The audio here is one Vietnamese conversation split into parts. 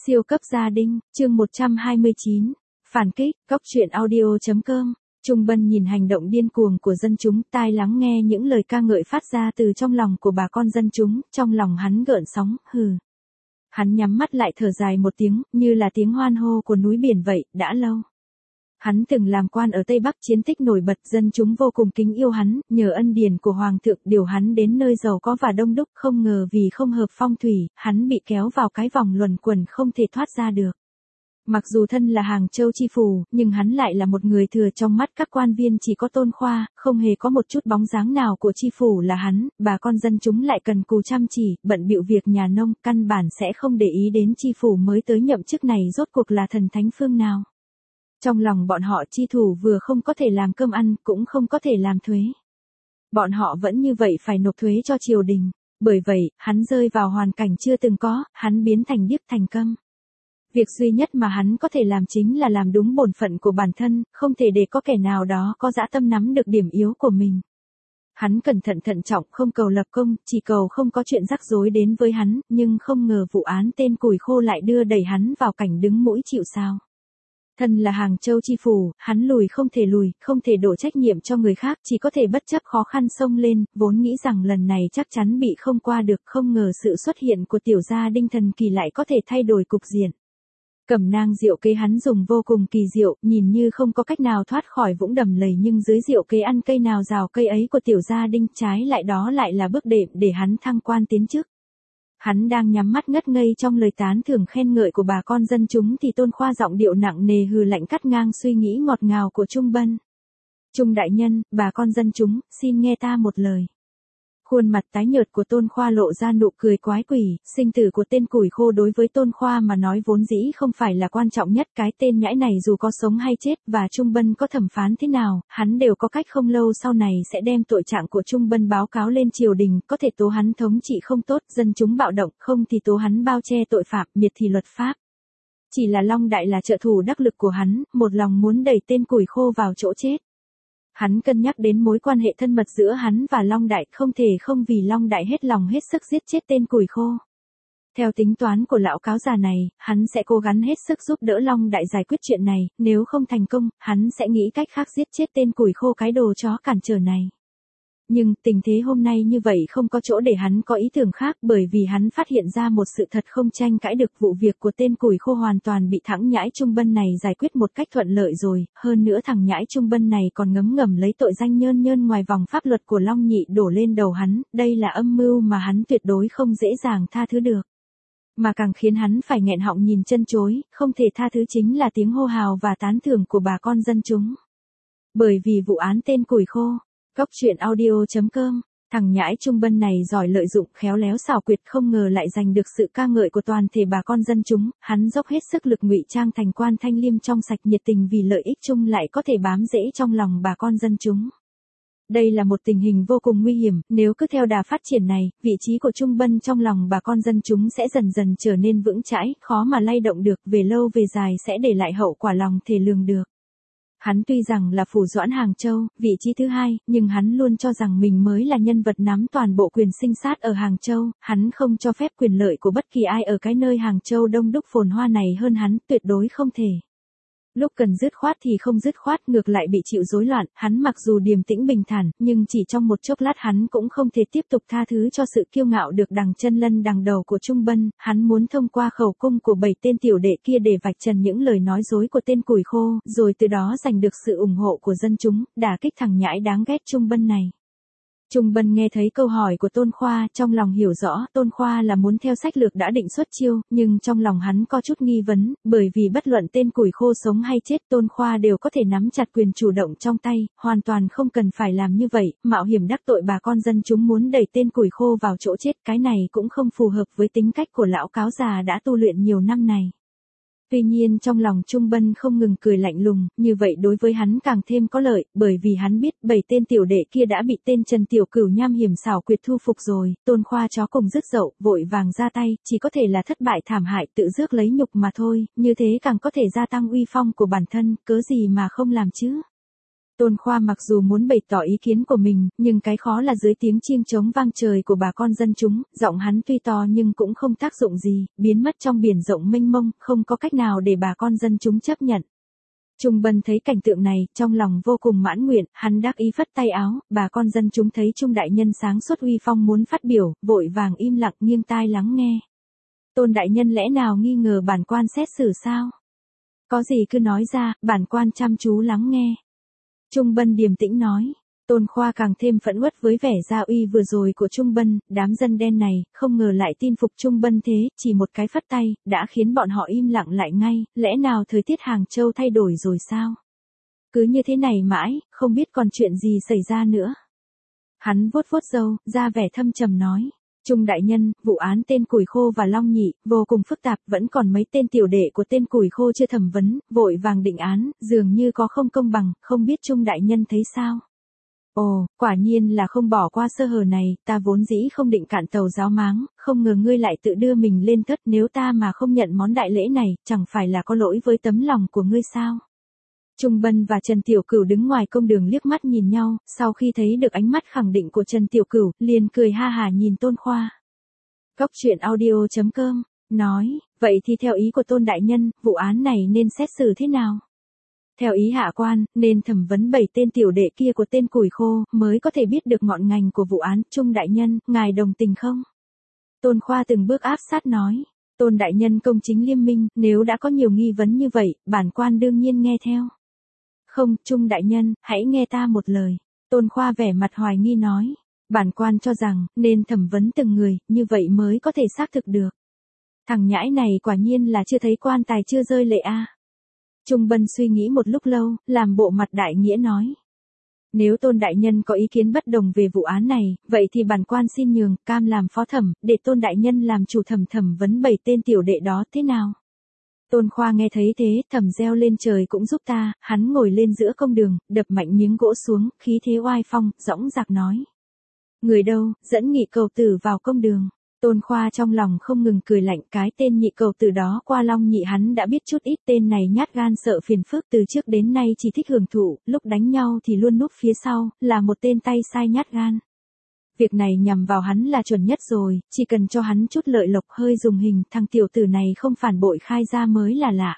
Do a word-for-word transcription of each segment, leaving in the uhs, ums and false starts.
Siêu cấp gia đình, chương một trăm hai mươi chín. Phản kích, góc truyện audio.com. Trung Bân nhìn hành động điên cuồng của dân chúng, tai lắng nghe những lời ca ngợi phát ra từ trong lòng của bà con dân chúng, trong lòng hắn gợn sóng, hừ. Hắn nhắm mắt lại thở dài một tiếng, như là tiếng hoan hô của núi biển vậy, đã lâu. Hắn từng làm quan ở Tây Bắc, chiến tích nổi bật, dân chúng vô cùng kính yêu hắn, nhờ ân điển của Hoàng thượng điều hắn đến nơi giàu có và đông đúc, không ngờ vì không hợp phong thủy, hắn bị kéo vào cái vòng luẩn quẩn không thể thoát ra được. Mặc dù thân là Hàng Châu chi phủ, nhưng hắn lại là một người thừa, trong mắt các quan viên chỉ có Tôn Khoa, không hề có một chút bóng dáng nào của chi phủ là hắn, bà con dân chúng lại cần cù chăm chỉ, bận bịu việc nhà nông, căn bản sẽ không để ý đến chi phủ mới tới nhậm chức này rốt cuộc là thần thánh phương nào. Trong lòng bọn họ, chi thủ vừa không có thể làm cơm ăn, cũng không có thể làm thuế. Bọn họ vẫn như vậy phải nộp thuế cho triều đình. Bởi vậy, hắn rơi vào hoàn cảnh chưa từng có, hắn biến thành điếc thành câm. Việc duy nhất mà hắn có thể làm chính là làm đúng bổn phận của bản thân, không thể để có kẻ nào đó có dã tâm nắm được điểm yếu của mình. Hắn cẩn thận thận trọng, không cầu lập công, chỉ cầu không có chuyện rắc rối đến với hắn, nhưng không ngờ vụ án tên củi khô lại đưa đẩy hắn vào cảnh đứng mũi chịu sào. Thân là Hàng Châu chi phủ, hắn lùi không thể lùi, không thể đổ trách nhiệm cho người khác, chỉ có thể bất chấp khó khăn xông lên, vốn nghĩ rằng lần này chắc chắn bị không qua được, không ngờ sự xuất hiện của tiểu gia đinh thần kỳ lại có thể thay đổi cục diện. Cẩm nang diệu kế hắn dùng vô cùng kỳ diệu, nhìn như không có cách nào thoát khỏi vũng đầm lầy, nhưng dưới diệu kế ăn cây nào rào cây ấy của tiểu gia đinh, trái lại đó lại là bước đệm để hắn thăng quan tiến chức. Hắn đang nhắm mắt ngất ngây trong lời tán thưởng khen ngợi của bà con dân chúng thì Tôn Khoa giọng điệu nặng nề hừ lạnh cắt ngang suy nghĩ ngọt ngào của Trung Bân. Trung đại nhân, bà con dân chúng, xin nghe ta một lời. Khuôn mặt tái nhợt của Tôn Khoa lộ ra nụ cười quái quỷ, sinh tử của tên củi khô đối với Tôn Khoa mà nói vốn dĩ không phải là quan trọng nhất, cái tên nhãi này dù có sống hay chết và Trung Bân có thẩm phán thế nào, hắn đều có cách không lâu sau này sẽ đem tội trạng của Trung Bân báo cáo lên triều đình, có thể tố hắn thống trị không tốt, dân chúng bạo động, không thì tố hắn bao che tội phạm, miệt thị luật pháp. Chỉ là Long Đại là trợ thủ đắc lực của hắn, một lòng muốn đẩy tên củi khô vào chỗ chết. Hắn cân nhắc đến mối quan hệ thân mật giữa hắn và Long Đại, không thể không vì Long Đại hết lòng hết sức giết chết tên củi khô. Theo tính toán của lão cáo già này, hắn sẽ cố gắng hết sức giúp đỡ Long Đại giải quyết chuyện này, nếu không thành công, hắn sẽ nghĩ cách khác giết chết tên củi khô cái đồ chó cản trở này. Nhưng, tình thế hôm nay như vậy không có chỗ để hắn có ý tưởng khác, bởi vì hắn phát hiện ra một sự thật không tranh cãi được, vụ việc của tên củi khô hoàn toàn bị thằng nhãi Trung Bân này giải quyết một cách thuận lợi rồi, hơn nữa thằng nhãi Trung Bân này còn ngấm ngầm lấy tội danh nhơn nhơn ngoài vòng pháp luật của Long Nhị đổ lên đầu hắn, đây là âm mưu mà hắn tuyệt đối không dễ dàng tha thứ được. Mà càng khiến hắn phải nghẹn họng nhìn chân chối, không thể tha thứ chính là tiếng hô hào và tán thưởng của bà con dân chúng. Bởi vì vụ án tên củi khô. Góc truyện audio.com, thằng nhãi Trung Bân này giỏi lợi dụng, khéo léo xảo quyệt, không ngờ lại giành được sự ca ngợi của toàn thể bà con dân chúng, hắn dốc hết sức lực ngụy trang thành quan thanh liêm trong sạch, nhiệt tình vì lợi ích chung lại có thể bám rễ trong lòng bà con dân chúng. Đây là một tình hình vô cùng nguy hiểm, nếu cứ theo đà phát triển này, vị trí của Trung Bân trong lòng bà con dân chúng sẽ dần dần trở nên vững chãi, khó mà lay động được, về lâu về dài sẽ để lại hậu quả lòng thể lường được. Hắn tuy rằng là phủ doãn Hàng Châu, vị trí thứ hai, nhưng hắn luôn cho rằng mình mới là nhân vật nắm toàn bộ quyền sinh sát ở Hàng Châu, hắn không cho phép quyền lợi của bất kỳ ai ở cái nơi Hàng Châu đông đúc phồn hoa này hơn hắn, tuyệt đối không thể. Lúc cần dứt khoát thì không dứt khoát, ngược lại bị chịu rối loạn, hắn mặc dù điềm tĩnh bình thản, nhưng chỉ trong một chốc lát hắn cũng không thể tiếp tục tha thứ cho sự kiêu ngạo được đằng chân lân đằng đầu của Trung Bân, hắn muốn thông qua khẩu cung của bảy tên tiểu đệ kia để vạch trần những lời nói dối của tên củi khô, rồi từ đó giành được sự ủng hộ của dân chúng, đả kích thằng nhãi đáng ghét Trung Bân này. Trung Bân nghe thấy câu hỏi của Tôn Khoa, trong lòng hiểu rõ, Tôn Khoa là muốn theo sách lược đã định xuất chiêu, nhưng trong lòng hắn có chút nghi vấn, bởi vì bất luận tên củi khô sống hay chết, Tôn Khoa đều có thể nắm chặt quyền chủ động trong tay, hoàn toàn không cần phải làm như vậy, mạo hiểm đắc tội bà con dân chúng muốn đẩy tên củi khô vào chỗ chết, cái này cũng không phù hợp với tính cách của lão cáo già đã tu luyện nhiều năm này. Tuy nhiên trong lòng Trung Bân không ngừng cười lạnh lùng, như vậy đối với hắn càng thêm có lợi, bởi vì hắn biết bảy tên tiểu đệ kia đã bị tên Trần Tiểu Cửu nham hiểm xảo quyệt thu phục rồi, Tôn Khoa chó cùng dứt dậu, vội vàng ra tay, chỉ có thể là thất bại thảm hại, tự rước lấy nhục mà thôi, như thế càng có thể gia tăng uy phong của bản thân, cớ gì mà không làm chứ. Tôn Khoa mặc dù muốn bày tỏ ý kiến của mình, nhưng cái khó là dưới tiếng chiêng trống vang trời của bà con dân chúng, giọng hắn tuy to nhưng cũng không tác dụng gì, biến mất trong biển rộng mênh mông, không có cách nào để bà con dân chúng chấp nhận. Trung Bân thấy cảnh tượng này, trong lòng vô cùng mãn nguyện, hắn đắc ý phất tay áo, bà con dân chúng thấy Trung đại nhân sáng suốt uy phong muốn phát biểu, vội vàng im lặng nghiêng tai lắng nghe. Tôn đại nhân lẽ nào nghi ngờ bản quan xét xử sao? Có gì cứ nói ra, bản quan chăm chú lắng nghe. Trung Bân điềm tĩnh nói. Tôn Khoa càng thêm phẫn uất với vẻ gia uy vừa rồi của Trung Bân, đám dân đen này, không ngờ lại tin phục Trung Bân thế, chỉ một cái phất tay, đã khiến bọn họ im lặng lại ngay, lẽ nào thời tiết Hàng Châu thay đổi rồi sao? Cứ như thế này mãi, không biết còn chuyện gì xảy ra nữa. Hắn vuốt vuốt râu, ra vẻ thâm trầm nói. Trung đại nhân, vụ án tên Củi Khô và Long Nhị, vô cùng phức tạp, vẫn còn mấy tên tiểu đệ của tên Củi Khô chưa thẩm vấn, vội vàng định án, dường như có không công bằng, không biết Trung đại nhân thấy sao? Ồ, quả nhiên là không bỏ qua sơ hở này, ta vốn dĩ không định cạn tàu giáo máng, không ngờ ngươi lại tự đưa mình lên thất, nếu ta mà không nhận món đại lễ này, chẳng phải là có lỗi với tấm lòng của ngươi sao? Trung Bân và Trần Tiểu Cửu đứng ngoài công đường liếc mắt nhìn nhau, sau khi thấy được ánh mắt khẳng định của Trần Tiểu Cửu, liền cười ha hả nhìn Tôn Khoa. Cốc truyện audio chấm com, nói, vậy thì theo ý của Tôn đại nhân, vụ án này nên xét xử thế nào? Theo ý hạ quan, nên thẩm vấn bảy tên tiểu đệ kia của tên Củi Khô, mới có thể biết được ngọn ngành của vụ án. Trung đại nhân, ngài đồng tình không? Tôn Khoa từng bước áp sát nói. Tôn đại nhân công chính liêm minh, nếu đã có nhiều nghi vấn như vậy, bản quan đương nhiên nghe theo. Không, Trung đại nhân, hãy nghe ta một lời. Tôn Khoa vẻ mặt hoài nghi nói. Bản quan cho rằng, nên thẩm vấn từng người, như vậy mới có thể xác thực được. Thằng nhãi này quả nhiên là chưa thấy quan tài chưa rơi lệ a. À. Trung Bân suy nghĩ một lúc lâu, làm bộ mặt đại nghĩa nói. Nếu Tôn đại nhân có ý kiến bất đồng về vụ án này, vậy thì bản quan xin nhường, cam làm phó thẩm, để Tôn đại nhân làm chủ thẩm thẩm vấn bảy tên tiểu đệ đó thế nào? Tôn Khoa nghe thấy thế, thầm reo lên trời cũng giúp ta, hắn ngồi lên giữa công đường, đập mạnh miếng gỗ xuống, khí thế oai phong, dõng dạc nói. Người đâu, dẫn Nhị Cầu Tử vào công đường. Tôn Khoa trong lòng không ngừng cười lạnh, cái tên Nhị Cầu Tử đó qua Long Nhị hắn đã biết chút ít, tên này nhát gan sợ phiền phức, từ trước đến nay chỉ thích hưởng thụ, lúc đánh nhau thì luôn núp phía sau, là một tên tay sai nhát gan. Việc này nhằm vào hắn là chuẩn nhất rồi, chỉ cần cho hắn chút lợi lộc hơi dùng hình, thằng tiểu tử này không phản bội khai ra mới là lạ.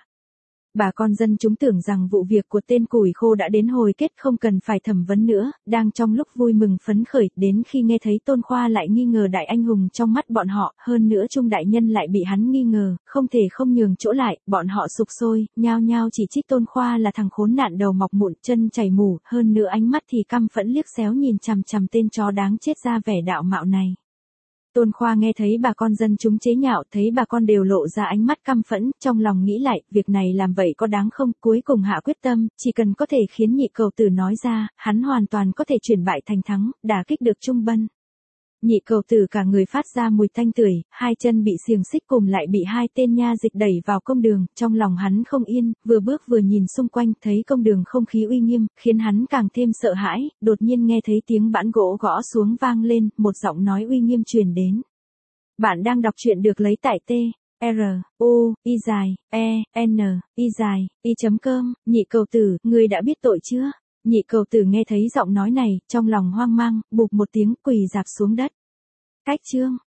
Bà con dân chúng tưởng rằng vụ việc của tên Củi Khô đã đến hồi kết không cần phải thẩm vấn nữa, đang trong lúc vui mừng phấn khởi, đến khi nghe thấy Tôn Khoa lại nghi ngờ đại anh hùng trong mắt bọn họ, hơn nữa Trung đại nhân lại bị hắn nghi ngờ, không thể không nhường chỗ lại, bọn họ sục sôi, nhao nhao chỉ trích Tôn Khoa là thằng khốn nạn đầu mọc mụn, chân chảy mủ, hơn nữa ánh mắt thì căm phẫn liếc xéo nhìn chằm chằm tên chó đáng chết ra vẻ đạo mạo này. Tôn Khoa nghe thấy bà con dân chúng chế nhạo, thấy bà con đều lộ ra ánh mắt căm phẫn, trong lòng nghĩ lại, việc này làm vậy có đáng không, cuối cùng hạ quyết tâm, chỉ cần có thể khiến Nhị Cầu Tử nói ra, hắn hoàn toàn có thể chuyển bại thành thắng, đả kích được Trung Bân. Nhị Cầu Tử cả người phát ra mùi tanh tưởi, hai chân bị xiềng xích cùng lại bị hai tên nha dịch đẩy vào công đường, trong lòng hắn không yên, vừa bước vừa nhìn xung quanh, thấy công đường không khí uy nghiêm, khiến hắn càng thêm sợ hãi, đột nhiên nghe thấy tiếng bãn gỗ gõ xuống vang lên, một giọng nói uy nghiêm truyền đến. Bạn đang đọc truyện được lấy tại T, R, U, Y dài, E, N, Y dài, Y chấm com, Nhị Cầu Tử, ngươi đã biết tội chưa? Nhị Cầu Tử nghe thấy giọng nói này, trong lòng hoang mang, bụp một tiếng quỳ dạp xuống đất. Cách chương